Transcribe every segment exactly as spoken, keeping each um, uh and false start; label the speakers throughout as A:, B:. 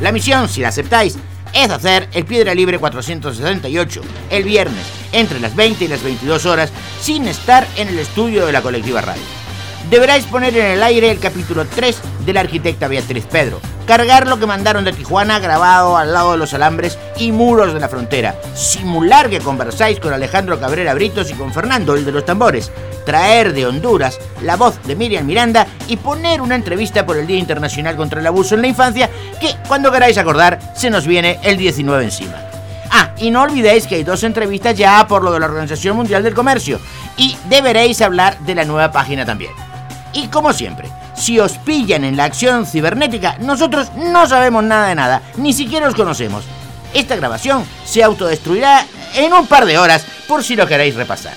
A: La misión, si la aceptáis, es hacer el Piedra Libre cuatrocientos sesenta y ocho el viernes entre las veinte y las veintidós horas sin estar en el estudio de la colectiva radio. Deberáis poner en el aire el capítulo tres de la arquitecta Beatriz Pedro, cargar lo que mandaron de Tijuana grabado al lado de los alambres y muros de la frontera, simular que conversáis con Alejandro Cabrera Britos y con Fernando, el de los tambores, traer de Honduras la voz de Miriam Miranda y poner una entrevista por el Día Internacional contra el Abuso en la Infancia, que cuando queráis acordar se nos viene el diecinueve encima. Ah, y no olvidéis que hay dos entrevistas ya por lo de la Organización Mundial del Comercio y deberéis hablar de la nueva página también. Y como siempre, si os pillan en la acción cibernética, nosotros no sabemos nada de nada, ni siquiera os conocemos. Esta grabación se autodestruirá en un par de horas, por si lo queréis repasar.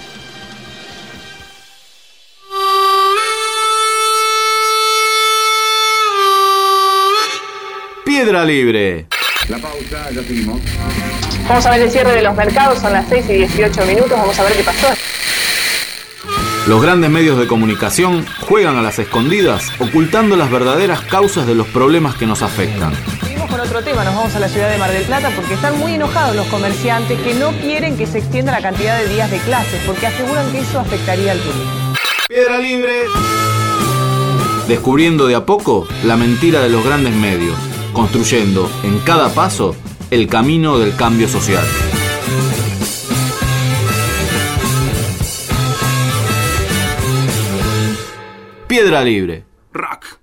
B: Piedra Libre.
C: La pausa, ya seguimos.
D: Vamos a ver el cierre de los mercados, son las seis y dieciocho minutos, vamos a ver qué pasó.
B: Los grandes medios de comunicación juegan a las escondidas, ocultando las verdaderas causas de los problemas que nos afectan.
D: Seguimos con otro tema, nos vamos a la ciudad de Mar del Plata porque están muy enojados los comerciantes que no quieren que se extienda la cantidad de días de clases porque aseguran que eso afectaría al turismo.
B: Piedra Libre. Descubriendo de a poco la mentira de los grandes medios, construyendo en cada paso el camino del cambio social. Piedra Libre. Rock.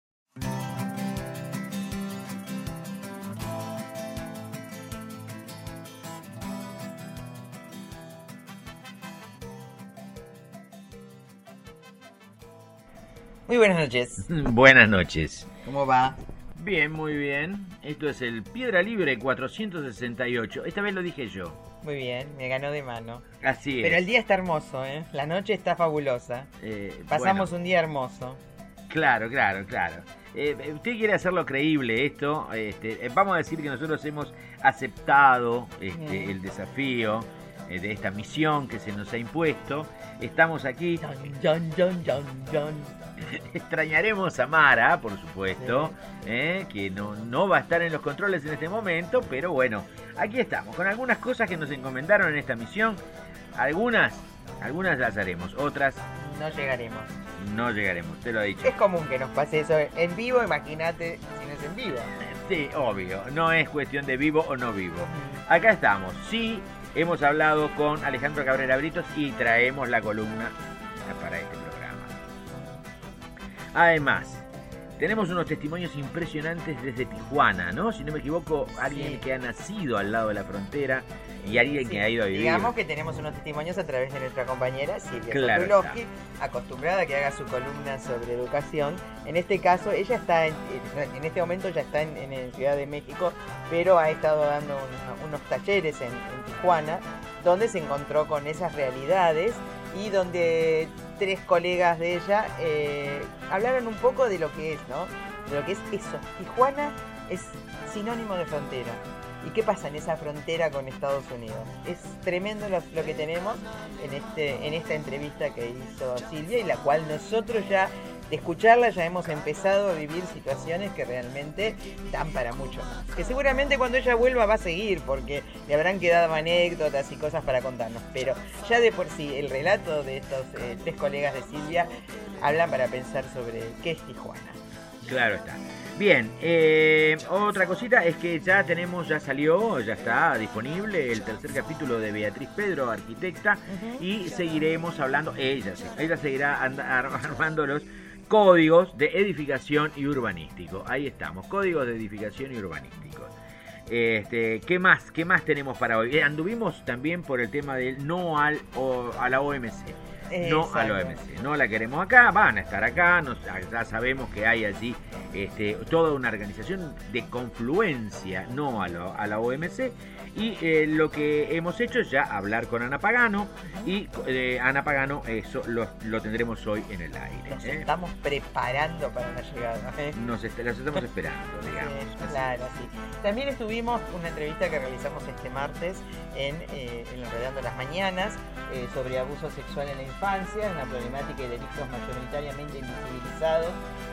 E: Muy buenas noches.
A: Buenas noches.
E: ¿Cómo va?
A: Bien, muy bien. Esto es el Piedra Libre cuatrocientos sesenta y ocho. Esta vez lo dije yo.
E: Muy bien, me ganó de mano.
A: Así es.
E: Pero el día está hermoso, ¿eh? La noche está fabulosa.
A: Eh,
E: Pasamos
A: bueno,
E: un día hermoso.
A: Claro, claro, claro. Eh, usted quiere hacerlo creíble esto. Este, eh, vamos a decir que nosotros hemos aceptado este,
E: Mm.
A: el desafío eh, de esta misión que se nos ha impuesto. Estamos aquí.
E: John, John, John, John.
A: Extrañaremos a Mara, por supuesto, eh, que no, no va a estar en los controles en este momento, pero bueno, aquí estamos, con algunas cosas que nos encomendaron en esta misión. Algunas, algunas las haremos, otras
E: No llegaremos.
A: no llegaremos, te lo he dicho.
E: Es común que nos pase eso en vivo, imagínate si no es en vivo.
A: Sí, obvio, no es cuestión de vivo o no vivo. Acá estamos, sí, hemos hablado con Alejandro Cabrera Britos y traemos la columna para este programa. Además, tenemos unos testimonios impresionantes desde Tijuana, ¿no? Si no me equivoco, alguien
E: Sí.
A: que ha nacido al lado de la frontera y alguien
E: Sí,
A: que ha ido a vivir.
E: Digamos que tenemos unos testimonios a través de nuestra compañera Silvia
A: Claro
E: Sokolowski, acostumbrada a que haga su columna sobre educación. En este caso, ella está en, en este momento ya está en, en Ciudad de México, pero ha estado dando un- unos talleres en, en Tijuana, donde se encontró con esas realidades y donde tres colegas de ella eh, hablaron un poco de lo que es, ¿no? De lo que es eso. Tijuana es sinónimo de frontera. ¿Y qué pasa en esa frontera con Estados Unidos? Es tremendo lo, lo que tenemos en, este, en esta entrevista que hizo Silvia y la cual nosotros ya, de escucharla, ya hemos empezado a vivir situaciones que realmente dan para mucho más. Que seguramente cuando ella vuelva va a seguir porque le habrán quedado anécdotas y cosas para contarnos. Pero ya de por sí el relato de estos eh, tres colegas de Silvia hablan para pensar sobre qué es Tijuana.
A: Claro está. Bien, eh, otra cosita es que ya tenemos, ya salió, ya está disponible el tercer capítulo de Beatriz Pedro, arquitecta,
E: Uh-huh.
A: y seguiremos hablando, ella, ella seguirá anda- ar- armando los códigos de edificación y urbanístico. Ahí estamos, códigos de edificación y urbanístico. Este, ¿qué más? ¿Qué más tenemos para hoy? Eh, anduvimos también por el tema del no al, o, a la O M C. No a la O M C, no la queremos acá, van a estar acá, nos, ya sabemos que hay allí este, toda una organización de confluencia no a, lo, a la O M C y eh, lo que hemos hecho es ya hablar con Ana Pagano y eh, Ana Pagano eso lo, lo tendremos hoy en el aire.
E: Nos
A: ¿eh?
E: estamos preparando para la llegada. ¿eh?
A: Nos est- los estamos esperando, digamos.
E: Sí,
A: así.
E: claro, sí. También estuvimos una entrevista que realizamos este martes en, eh, en Enredando las Mañanas eh, sobre abuso sexual en la infancia, una problemática y delitos mayoritariamente invisibilizados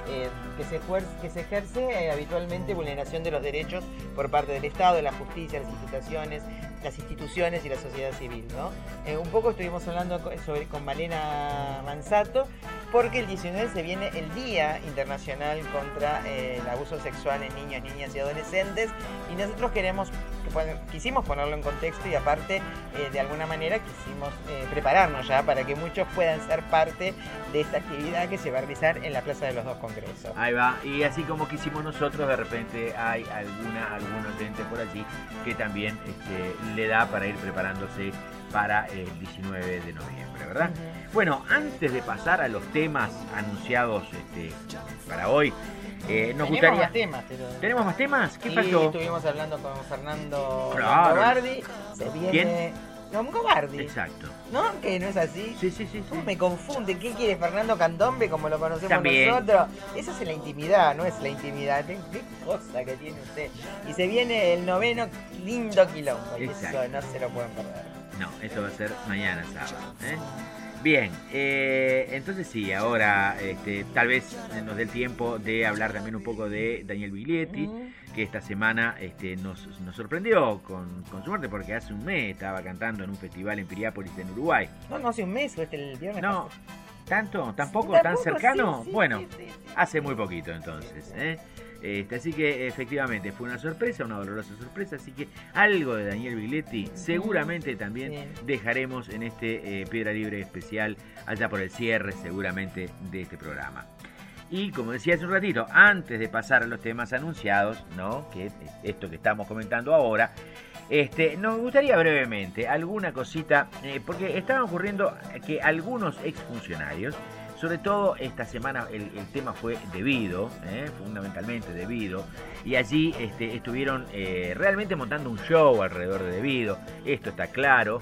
E: eh, que, se ejerce, que se ejerce eh, habitualmente vulneración de los derechos por parte del Estado, de la justicia, las instituciones, las instituciones y la sociedad civil, ¿no? Eh, un poco estuvimos hablando sobre, con Malena Manzato, porque el diecinueve se viene el Día Internacional contra eh, el Abuso Sexual en Niños, Niñas y Adolescentes, y nosotros queremos, quisimos ponerlo en contexto y aparte, eh, de alguna manera, quisimos eh, prepararnos ya para que muchos puedan ser parte de esta actividad que se va a realizar en la Plaza de los Dos Congresos.
A: Ahí va, y así como quisimos nosotros, de repente hay alguna, algún oyente por allí que también este, le da para ir preparándose para el diecinueve de noviembre, ¿verdad? Uh-huh. Bueno, antes de pasar a los temas anunciados este, para hoy, eh, nos
E: Tenemos
A: gustaría...
E: más temas, pero...
A: ¿Tenemos más temas? ¿Qué
E: sí,
A: pasó?
E: Estuvimos hablando con Fernando
A: Claro.
E: Longobardi. Se viene...
A: ¿Quién?
E: Longobardi.
A: Exacto.
E: ¿No? Que no es así.
A: Sí, sí, sí.
E: ¿Cómo
A: sí.
E: me confunde? ¿Qué quiere Fernando Candombe como lo conocemos
A: También.
E: nosotros? Eso es la intimidad, no es la intimidad. ¿Qué, qué cosa que tiene usted? Y se viene el noveno lindo quilombo. Y
A: Exacto.
E: eso no se lo pueden perder.
A: No, eso va a ser mañana sábado, ¿eh? Bien, eh, entonces sí, ahora este, tal vez nos dé el tiempo de hablar también un poco de Daniel Biglietti, uh-huh. que esta semana este, nos, nos sorprendió con, con su muerte, porque hace un mes estaba cantando en un festival en Piriápolis, en Uruguay.
E: No, no hace un mes, fue este el viernes.
A: No,
E: pasado.
A: ¿tanto? ¿Tampoco?
E: Sí,
A: ¿Tan
E: tampoco,
A: cercano?
E: sí, sí,
A: bueno,
E: sí, sí, sí.
A: hace muy poquito entonces, ¿eh? Este, así que efectivamente fue una sorpresa, una dolorosa sorpresa, así que algo de Daniel Biglietti seguramente también sí. dejaremos en este eh, Piedra Libre especial allá por el cierre seguramente de este programa. Y como decía hace un ratito, antes de pasar a los temas anunciados, ¿no? Que es esto que estamos comentando ahora, este, nos gustaría brevemente alguna cosita, eh, porque estaban ocurriendo que algunos exfuncionarios, sobre todo esta semana el, el tema fue debido, eh, fundamentalmente debido, y allí este, estuvieron eh, realmente montando un show alrededor de debido, esto está claro.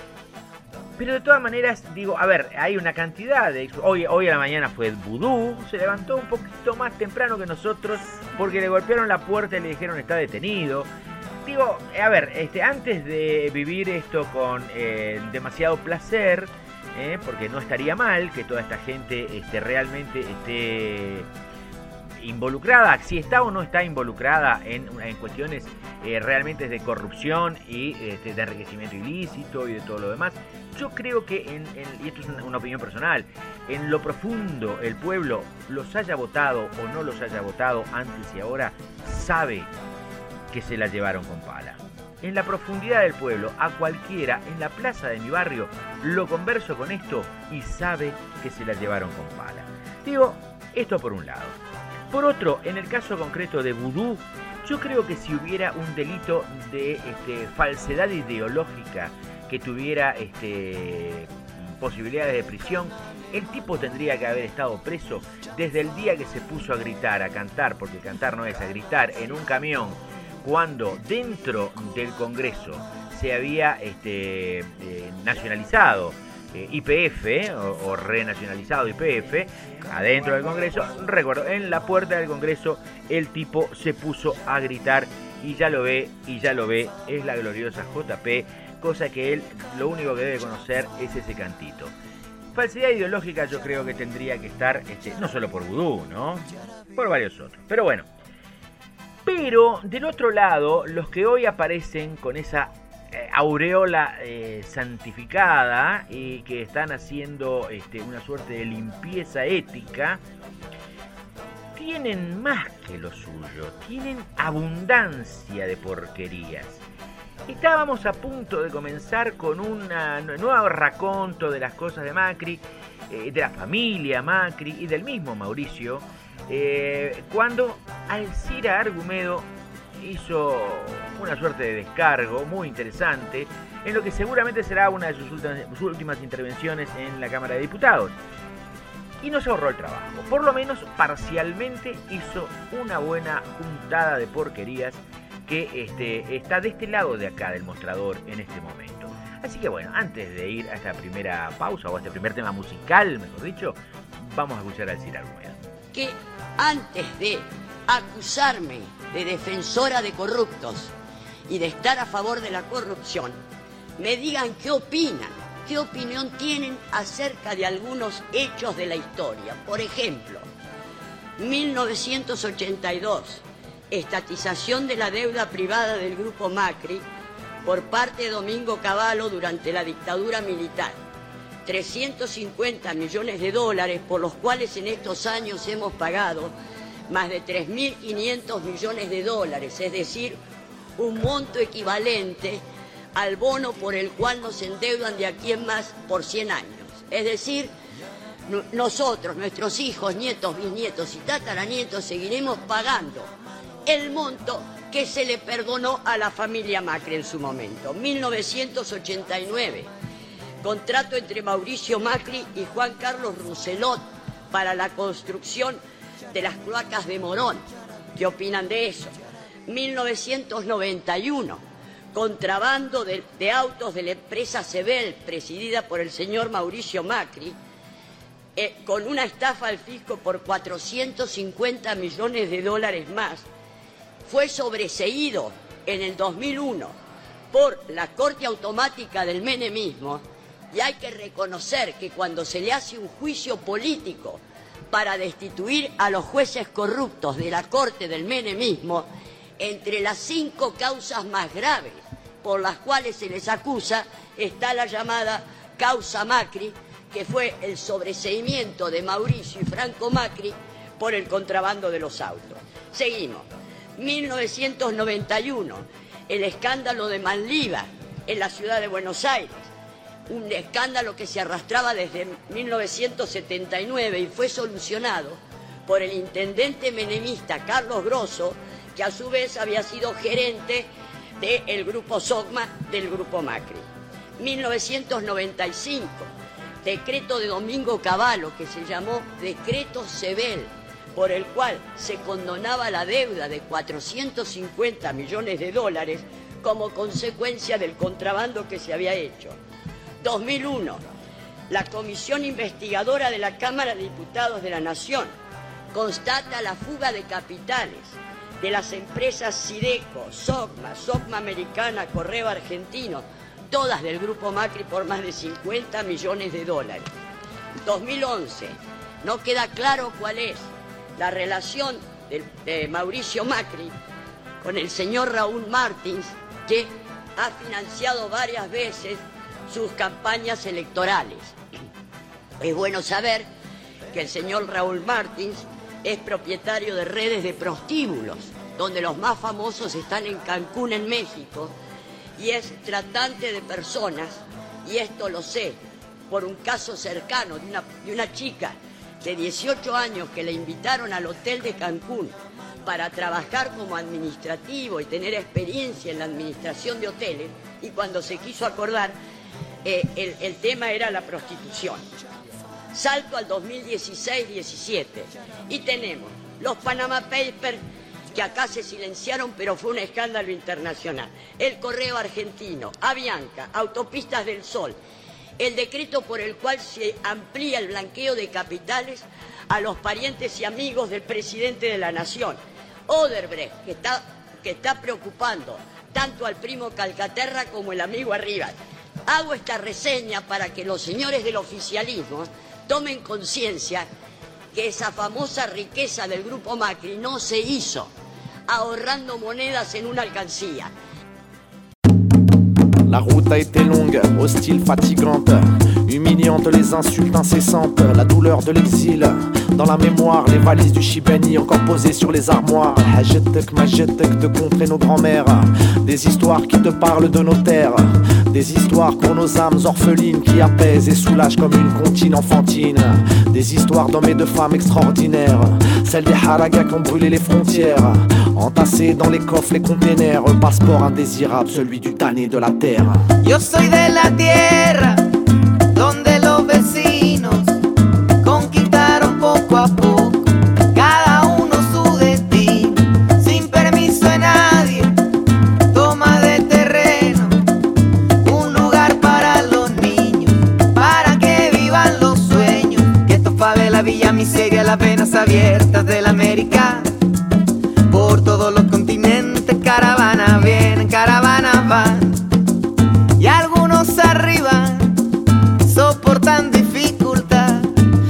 A: Pero de todas maneras, digo, a ver, hay una cantidad de... Hoy, hoy a la mañana fue Vudú, se levantó un poquito más temprano que nosotros porque le golpearon la puerta y le dijeron está detenido. Digo, a ver, este, antes de vivir esto con eh, demasiado placer... Eh, porque no estaría mal que toda esta gente este, realmente esté involucrada, si está o no está involucrada en, en cuestiones eh, realmente de corrupción y este, de enriquecimiento ilícito y de todo lo demás. Yo creo que, en, en, y esto es una, una opinión personal, en lo profundo el pueblo, los haya votado o no los haya votado antes y ahora, sabe que se la llevaron con pala. En la profundidad del pueblo, a cualquiera, en la plaza de mi barrio, lo converso con esto y sabe que se la llevaron con pala. Digo, esto por un lado. Por otro, en el caso concreto de Vudú, yo creo que si hubiera un delito de este, falsedad ideológica que tuviera este, posibilidades de prisión, el tipo tendría que haber estado preso desde el día que se puso a gritar, a cantar, porque cantar no es a gritar, en un camión, cuando dentro del Congreso se había este, eh, nacionalizado eh, Y P F eh, o, o renacionalizado Y P F, adentro del Congreso, recuerdo, en la puerta del Congreso el tipo se puso a gritar y ya lo ve, y ya lo ve, es la gloriosa J P, cosa que él lo único que debe conocer es ese cantito. Falsedad ideológica yo creo que tendría que estar, este, no solo por Vudú, ¿no? Por varios otros, pero bueno. Pero, del otro lado, los que hoy aparecen con esa eh, aureola eh, santificada y que están haciendo este, una suerte de limpieza ética, tienen más que lo suyo, tienen abundancia de porquerías. Estábamos a punto de comenzar con un nuevo raconto de las cosas de Macri, eh, de la familia Macri y del mismo Mauricio, Eh, cuando Alcira Argumedo hizo una suerte de descargo muy interesante en lo que seguramente será una de sus últimas, sus últimas intervenciones en la Cámara de Diputados, y nos ahorró el trabajo. Por lo menos parcialmente hizo una buena juntada de porquerías que este, está de este lado de acá del mostrador en este momento. Así que bueno, antes de ir a esta primera pausa o a este primer tema musical, mejor dicho, vamos a escuchar a Alcira Argumedo.
F: Que antes de acusarme de defensora de corruptos y de estar a favor de la corrupción, me digan qué opinan, qué opinión tienen acerca de algunos hechos de la historia. Por ejemplo, mil novecientos ochenta y dos, estatización de la deuda privada del Grupo Macri por parte de Domingo Cavallo durante la dictadura militar. trescientos cincuenta millones de dólares, por los cuales en estos años hemos pagado más de tres mil quinientos millones de dólares, es decir, un monto equivalente al bono por el cual nos endeudan de aquí en más por cien años. Es decir, nosotros, nuestros hijos, nietos, bisnietos y tataranietos seguiremos pagando el monto que se le perdonó a la familia Macri en su momento. mil novecientos ochenta y nueve, contrato entre Mauricio Macri y Juan Carlos Rousselot para la construcción de las cloacas de Morón. ¿Qué opinan de eso? mil novecientos noventa y uno, contrabando de, de autos de la empresa Sebel, presidida por el señor Mauricio Macri, eh, con una estafa al fisco por cuatrocientos cincuenta millones de dólares más, fue sobreseído en el dos mil uno por la Corte Automática del Menemismo, y hay que reconocer que cuando se le hace un juicio político para destituir a los jueces corruptos de la Corte del Menemismo, entre las cinco causas más graves por las cuales se les acusa está la llamada causa Macri, que fue el sobreseimiento de Mauricio y Franco Macri por el contrabando de los autos. Seguimos. mil novecientos noventa y uno, el escándalo de Manliva en la ciudad de Buenos Aires, un escándalo que se arrastraba desde mil novecientos setenta y nueve y fue solucionado por el intendente menemista Carlos Grosso, que a su vez había sido gerente del grupo SOCMA del grupo Macri. mil novecientos noventa y cinco, decreto de Domingo Cavallo, que se llamó Decreto Sebel, por el cual se condonaba la deuda de cuatrocientos cincuenta millones de dólares como consecuencia del contrabando que se había hecho. dos mil uno, la Comisión Investigadora de la Cámara de Diputados de la Nación constata la fuga de capitales de las empresas Sideco, SOCMA, SOCMA Americana, Correo Argentino, todas del grupo Macri por más de cincuenta millones de dólares. dos mil once, no queda claro cuál es la relación de, de Mauricio Macri con el señor Raúl Martins, que ha financiado varias veces sus campañas electorales. Es bueno saber que el señor Raúl Martins es propietario de redes de prostíbulos, donde los más famosos están en Cancún, en México, y es tratante de personas, y esto lo sé por un caso cercano de una, de una chica de dieciocho años que le invitaron al hotel de Cancún para trabajar como administrativo y tener experiencia en la administración de hoteles, y cuando se quiso acordar, eh, el, el tema era la prostitución. Salto al dos mil dieciséis diecisiete y tenemos los Panama Papers, que acá se silenciaron, pero fue un escándalo internacional. El Correo Argentino, Avianca, Autopistas del Sol, el decreto por el cual se amplía el blanqueo de capitales a los parientes y amigos del presidente de la Nación. Odebrecht, que está, que está preocupando tanto al primo Calcaterra como el amigo Arriba. Hago esta reseña para que los señores del oficialismo tomen conciencia que esa famosa riqueza del grupo Macri no se hizo ahorrando monedas en una alcancía.
G: La route a été longue, hostile, fatigante, humiliante, les insultes incessantes, la douleur de l'exil. Dans la mémoire, les valises du Chibani encore posées sur les armoires. Hajetek, majetek, de contrer nos grands-mères. Des histoires qui te parlent de nos terres. Des histoires pour nos âmes orphelines qui apaisent et soulagent comme une comptine enfantine. Des histoires d'hommes et de femmes extraordinaires. Celles des haragas qui ont brûlé les frontières. Entassés dans les coffres, les containers. Un passeport indésirable, celui du damné de la terre.
H: Yo soy de la tierra donde los vecinos conquistaron poco a poco, cada uno su destino, sin permiso de nadie, toma de terreno, un lugar para los niños, para que vivan los sueños, que esto favela, villa, miseria, las venas abiertas de la América, por todos los continentes, caravanas vienen, caravanas van, y algunos arriba soportan dificultad, trabajan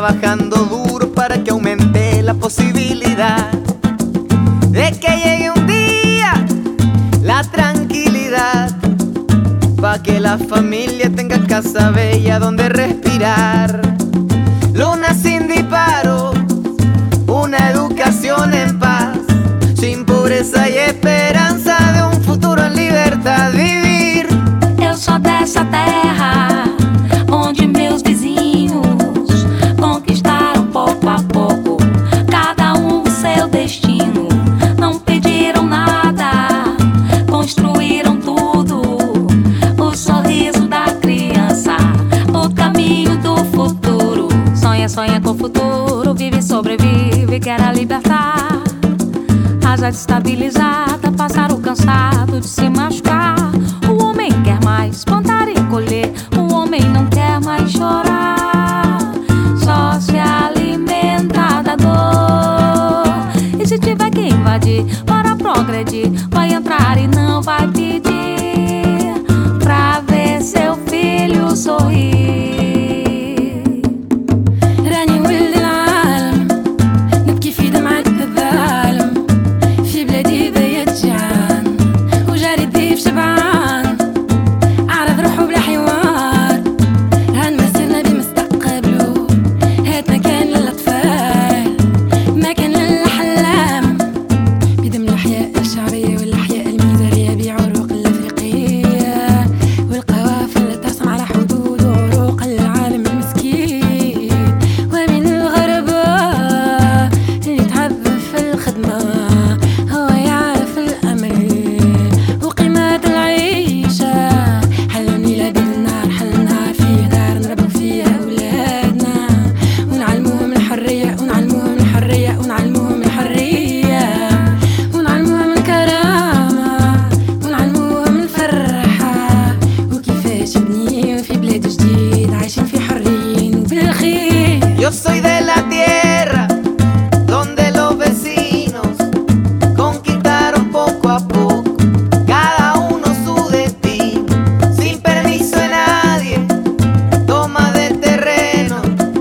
H: trabajando duro para que aumente la posibilidad de que llegue un día la tranquilidad, pa' que la familia tenga casa bella donde respirar. Luna sin disparos, una educación en paz, sin pobreza y esperanza de un futuro en libertad vivir.
I: Eu sou dessa terra onde meus vizinhos conquistaram pouco a pouco, cada um o seu destino. Não pediram nada, construíram tudo. O sorriso da criança, o caminho do futuro. Sonha, sonha com o futuro, vive, sobrevive, quer a libertar. Haja de estabilizada, passar o cansado de se machucar. O homem quer mais plantar e colher, o homem não quer mais chorar. Só se alimenta da dor. E se tiver que invadir para progredir, vai entrar e não vai pedir pra ver seu filho sorrir.
H: Yo soy de la tierra donde los vecinos conquistaron poco a poco, cada uno su destino, sin permiso de nadie, toma del terreno,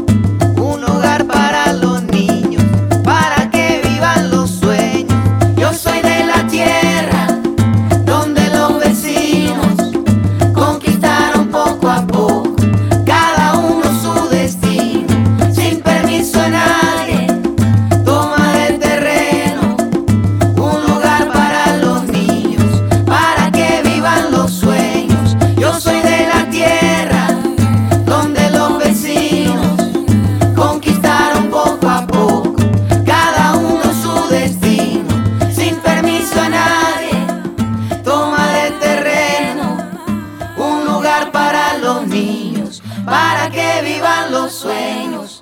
H: un hogar para los niños, para que vivan los sueños. Yo soy de la tierra donde los vecinos conquistaron poco a poco, cada uno su destino, sin permiso de nadie, toma del terreno, un lugar para los niños, para que vivan los sueños. Yo soy de la tierra donde los vecinos conquistaron poco a poco, cada uno su destino, sin permiso de nadie, toma del terreno, un lugar para los niños, para que vivan los sueños.